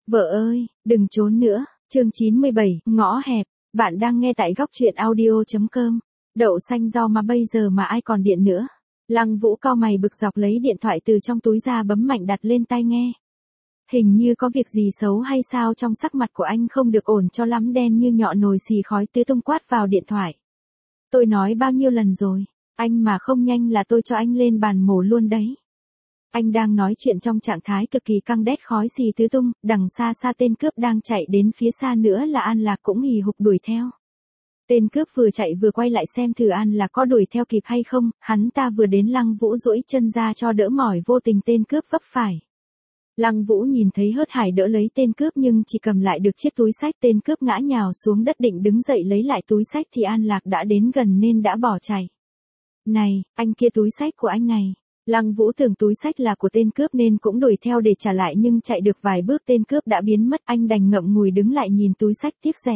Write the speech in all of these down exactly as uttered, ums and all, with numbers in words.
Vợ ơi, đừng trốn nữa. Chương chín mươi bảy, ngõ hẹp. Bạn đang nghe tại góc truyện audio chấm com. Đậu xanh rau mà bây giờ mà ai còn điện nữa. Lăng Vũ cau mày bực dọc lấy điện thoại từ trong túi ra bấm mạnh đặt lên tai nghe. Hình như có việc gì xấu hay sao trong sắc mặt của anh không được ổn cho lắm, đen như nhọ nồi xì khói tứ tung quát vào điện thoại. Tôi nói bao nhiêu lần rồi, anh mà không nhanh là tôi cho anh lên bàn mổ luôn đấy. Anh đang nói chuyện trong trạng thái cực kỳ căng đét khói xì tứ tung, đằng xa xa tên cướp đang chạy đến, phía xa nữa là An Lạc cũng hì hục đuổi theo. Tên cướp vừa chạy vừa quay lại xem thử An Lạc có đuổi theo kịp hay không, hắn ta vừa đến Lăng Vũ duỗi chân ra cho đỡ mỏi, vô tình tên cướp vấp phải. Lăng Vũ nhìn thấy hớt hải đỡ lấy tên cướp nhưng chỉ cầm lại được chiếc túi xách, tên cướp ngã nhào xuống đất định đứng dậy lấy lại túi xách thì An Lạc đã đến gần nên đã bỏ chạy. Này, anh kia, túi xách của anh này. Lăng Vũ tưởng túi xách là của tên cướp nên cũng đuổi theo để trả lại, nhưng chạy được vài bước tên cướp đã biến mất, anh đành ngậm ngùi đứng lại nhìn túi xách tiếc rẻ.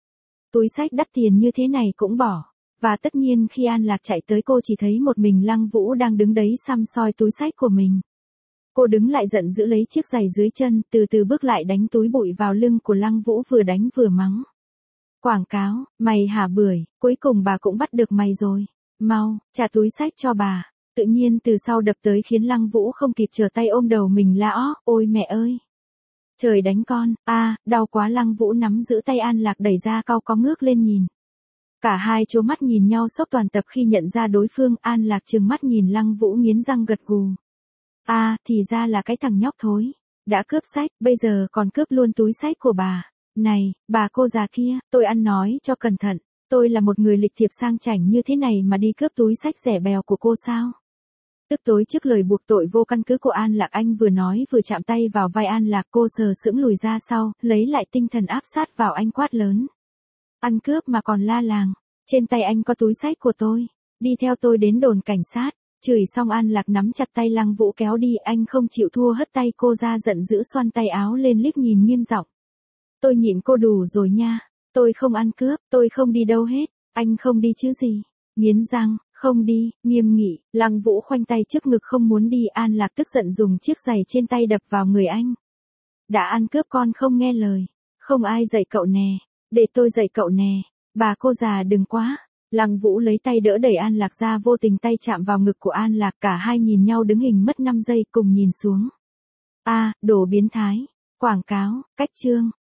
Túi xách đắt tiền như thế này cũng bỏ. Và tất nhiên khi An Lạc chạy tới cô chỉ thấy một mình Lăng Vũ đang đứng đấy săm soi túi xách của mình. Cô đứng lại giận dữ lấy chiếc giày dưới chân, từ từ bước lại đánh túi bụi vào lưng của Lăng Vũ, vừa đánh vừa mắng. Quảng cáo, mày hả bưởi, cuối cùng bà cũng bắt được mày rồi. Mau, trả túi xách cho bà. Tự nhiên từ sau đập tới khiến Lăng Vũ không kịp trở tay ôm đầu mình la ó, ôi mẹ ơi. Trời đánh con, a à, đau quá. Lăng Vũ nắm giữ tay An Lạc đẩy ra, cau có ngước lên nhìn. Cả hai trố mắt nhìn nhau sốc toàn tập khi nhận ra đối phương. An Lạc trừng mắt nhìn Lăng Vũ nghiến răng gật gù. A, à, thì ra là cái thằng nhóc thối. Đã cướp xách, bây giờ còn cướp luôn túi xách của bà. Này, bà cô già kia, tôi ăn nói cho cẩn thận. Tôi là một người lịch thiệp sang chảnh như thế này mà đi cướp túi xách rẻ bèo của cô sao? Tức tối trước lời buộc tội vô căn cứ của An Lạc, anh vừa nói vừa chạm tay vào vai An Lạc, cô sờ sững lùi ra sau, lấy lại tinh thần áp sát vào anh quát lớn. Ăn cướp mà còn la làng, trên tay anh có túi xách của tôi, đi theo tôi đến đồn cảnh sát. Chửi xong An Lạc nắm chặt tay Lăng Vũ kéo đi, anh không chịu thua hất tay cô ra, giận dữ xoăn tay áo lên liếc nhìn nghiêm giọng. Tôi nhịn cô đủ rồi nha, tôi không ăn cướp, tôi không đi đâu hết, anh không đi chứ gì. Nghiến răng, không đi, nghiêm nghị. Lăng Vũ khoanh tay trước ngực không muốn đi. An Lạc tức giận dùng chiếc giày trên tay đập vào người anh. Đã ăn cướp con không nghe lời, không ai dạy cậu nè, để tôi dạy cậu nè, bà cô già đừng quá. Lăng Vũ lấy tay đỡ đẩy An Lạc ra, vô tình tay chạm vào ngực của An Lạc, cả hai nhìn nhau đứng hình mất năm giây cùng nhìn xuống. A, à, đồ biến thái, quảng cáo, cách chương.